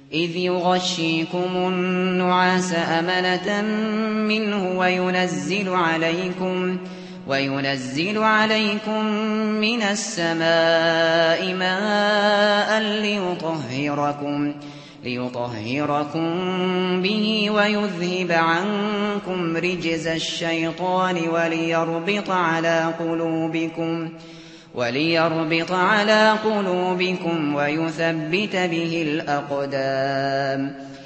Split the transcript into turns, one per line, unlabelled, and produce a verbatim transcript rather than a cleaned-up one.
إذ يغشيكم النعاس أمنة منه وينزل عليكم وينزل عليكم من السماء ماء ليطهركم ليطهركم به ويذهب عنكم رجز الشيطان وليربط على قلوبكم وليربط على قلوبكم ويثبت به الأقدام